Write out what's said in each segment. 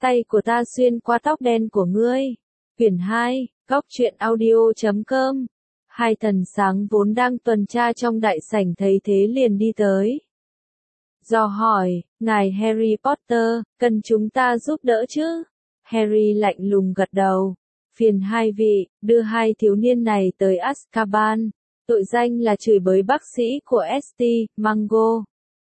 Tay của ta xuyên qua tóc đen của ngươi. Quyển 2, Góc truyện audio.com. Hai thần sáng vốn đang tuần tra trong đại sảnh thấy thế liền đi tới. Dò hỏi, ngài Harry Potter, cần chúng ta giúp đỡ chứ? Harry lạnh lùng gật đầu. Phiền hai vị, đưa hai thiếu niên này tới Azkaban. Tội danh là chửi bới bác sĩ của St. Mungo.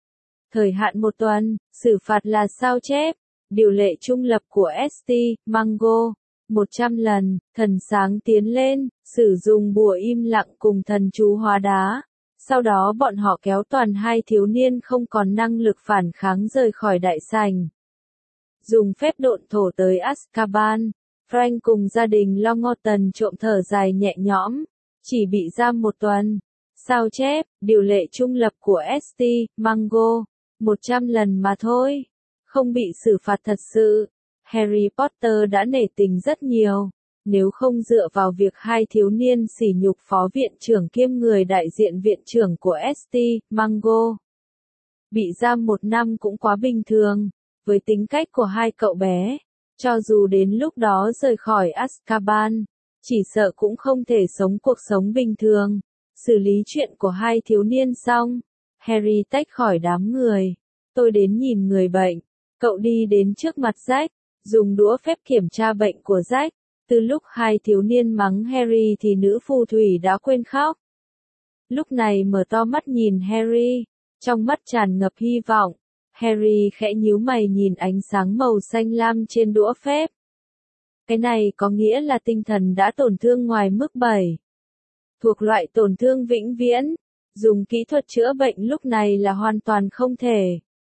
Thời hạn 1 tuần, xử phạt là sao chép. Điều lệ trung lập của St. Mungo. 100 lần, thần sáng tiến lên, sử dụng bùa im lặng cùng thần chú hóa đá. Sau đó bọn họ kéo toàn hai thiếu niên không còn năng lực phản kháng rời khỏi đại sảnh. Dùng phép độn thổ tới Azkaban, Frank cùng gia đình Longbottom trộm thở dài nhẹ nhõm, chỉ bị giam 1 tuần. Sao chép, điều lệ trung lập của St. Mungo, 100 lần mà thôi, không bị xử phạt thật sự. Harry Potter đã nể tình rất nhiều, nếu không dựa vào việc hai thiếu niên sỉ nhục phó viện trưởng kiêm người đại diện viện trưởng của St. Mungo. Bị giam 1 năm cũng quá bình thường, với tính cách của hai cậu bé, cho dù đến lúc đó rời khỏi Azkaban, chỉ sợ cũng không thể sống cuộc sống bình thường. Xử lý chuyện của hai thiếu niên xong, Harry tách khỏi đám người. Tôi đến nhìn người bệnh. Cậu đi đến trước mặt Jack, dùng đũa phép kiểm tra bệnh của Jack. Từ lúc hai thiếu niên mắng Harry thì nữ phù thủy đã quên khóc. Lúc này mở to mắt nhìn Harry, trong mắt tràn ngập hy vọng. Harry khẽ nhíu mày nhìn ánh sáng màu xanh lam trên đũa phép. Cái này có nghĩa là tinh thần đã tổn thương ngoài mức 7. Thuộc loại tổn thương vĩnh viễn, dùng kỹ thuật chữa bệnh lúc này là hoàn toàn không thể.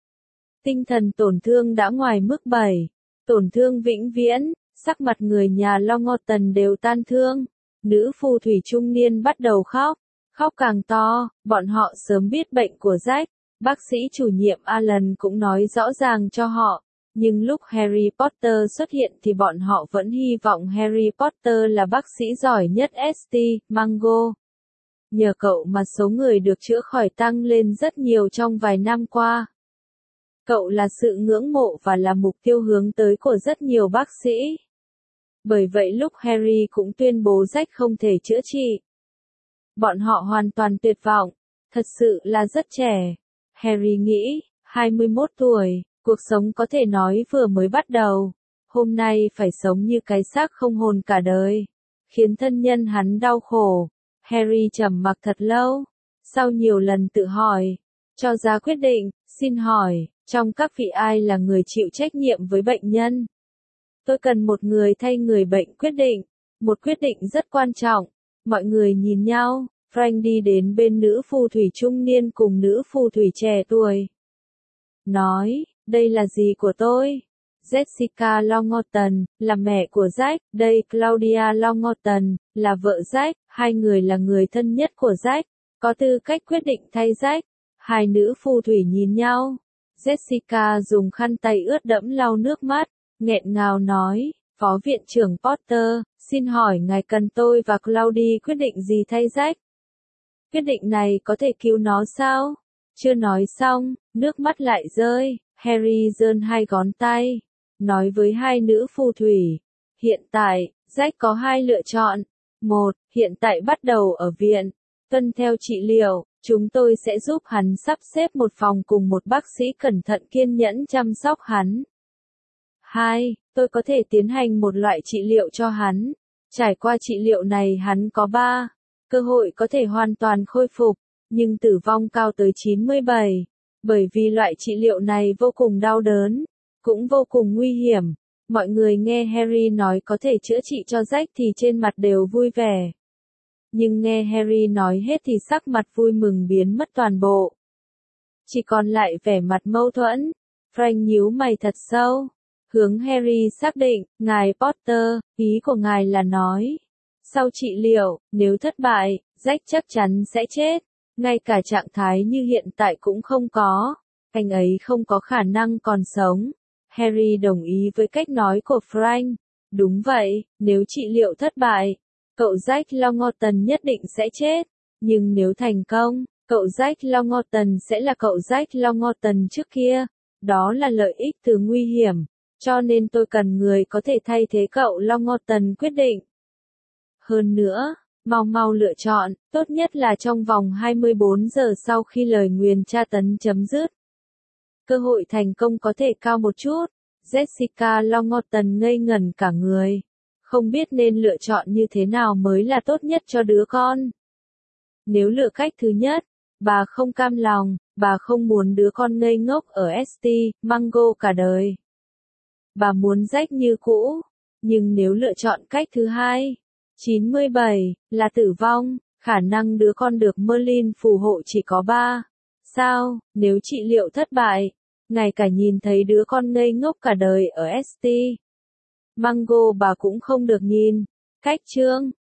Tinh thần tổn thương đã ngoài mức 7, tổn thương vĩnh viễn, sắc mặt người nhà Longbottom đều tan thương. Nữ phù thủy trung niên bắt đầu khóc, khóc càng to, bọn họ sớm biết bệnh của Jack. Bác sĩ chủ nhiệm Alan cũng nói rõ ràng cho họ, nhưng lúc Harry Potter xuất hiện thì bọn họ vẫn hy vọng Harry Potter là bác sĩ giỏi nhất St. Mungo. Nhờ cậu mà số người được chữa khỏi tăng lên rất nhiều trong vài năm qua. Cậu là sự ngưỡng mộ và là mục tiêu hướng tới của rất nhiều bác sĩ. Bởi vậy lúc Harry cũng tuyên bố Jack không thể chữa trị, bọn họ hoàn toàn tuyệt vọng, thật sự là rất trẻ. Harry nghĩ, 21 tuổi, cuộc sống có thể nói vừa mới bắt đầu. Hôm nay phải sống như cái xác không hồn cả đời, khiến thân nhân hắn đau khổ. Harry trầm mặc thật lâu, sau nhiều lần tự hỏi, cho ra quyết định, xin hỏi, trong các vị ai là người chịu trách nhiệm với bệnh nhân? Tôi cần một người thay người bệnh quyết định, một quyết định rất quan trọng. Mọi người nhìn nhau. Frank đi đến bên nữ phù thủy trung niên cùng nữ phù thủy trẻ tuổi. Nói, đây là dì của tôi. Jessica Longbottom, là mẹ của Jack. Đây Claudia Longbottom, là vợ Jack. Hai người là người thân nhất của Jack, có tư cách quyết định thay Jack. Hai nữ phù thủy nhìn nhau. Jessica dùng khăn tay ướt đẫm lau nước mắt, nghẹn ngào nói, Phó viện trưởng Potter, xin hỏi ngài cần tôi và Claudia quyết định gì thay Jack? Quyết định này có thể cứu nó sao? Chưa nói xong, nước mắt lại rơi. Harry giơ hai ngón tay, nói với hai nữ phù thủy. Hiện tại, Jack có 2 lựa chọn. 1. Hiện tại bắt đầu ở viện, tuân theo trị liệu. Chúng tôi sẽ giúp hắn sắp xếp một phòng cùng một bác sĩ cẩn thận kiên nhẫn chăm sóc hắn. 2. Tôi có thể tiến hành một loại trị liệu cho hắn. Trải qua trị liệu này hắn có 3. Cơ hội có thể hoàn toàn khôi phục, nhưng tử vong cao tới 97. Bởi vì loại trị liệu này vô cùng đau đớn, cũng vô cùng nguy hiểm. Mọi người nghe Harry nói có thể chữa trị cho Jack thì trên mặt đều vui vẻ. Nhưng nghe Harry nói hết thì sắc mặt vui mừng biến mất toàn bộ. Chỉ còn lại vẻ mặt mâu thuẫn. Frank nhíu mày thật sâu, hướng Harry xác định, ngài Potter, ý của ngài là nói, sau trị liệu, nếu thất bại, Jack chắc chắn sẽ chết. Ngay cả trạng thái như hiện tại cũng không có. Anh ấy không có khả năng còn sống. Harry đồng ý với cách nói của Frank. Đúng vậy, nếu trị liệu thất bại, cậu Jack Longbottom nhất định sẽ chết. Nhưng nếu thành công, cậu Jack Longbottom sẽ là cậu Jack Longbottom trước kia. Đó là lợi ích từ nguy hiểm. Cho nên tôi cần người có thể thay thế cậu Long Ngorton quyết định. Hơn nữa, mau lựa chọn, tốt nhất là trong vòng 24 giờ sau khi lời nguyền tra tấn chấm dứt. Cơ hội thành công có thể cao một chút. Jessica Long Ngorton ngây ngẩn cả người. Không biết nên lựa chọn như thế nào mới là tốt nhất cho đứa con. Nếu lựa cách thứ nhất, bà không cam lòng, bà không muốn đứa con ngây ngốc ở St. Mungo cả đời. Bà muốn rách như cũ. Nhưng nếu lựa chọn cách thứ hai, 97, là tử vong, khả năng đứa con được Merlin phù hộ chỉ có 3. Sao, nếu trị liệu thất bại, ngay cả nhìn thấy đứa con ngây ngốc cả đời ở St. Mungo bà cũng không được nhìn. Cách chương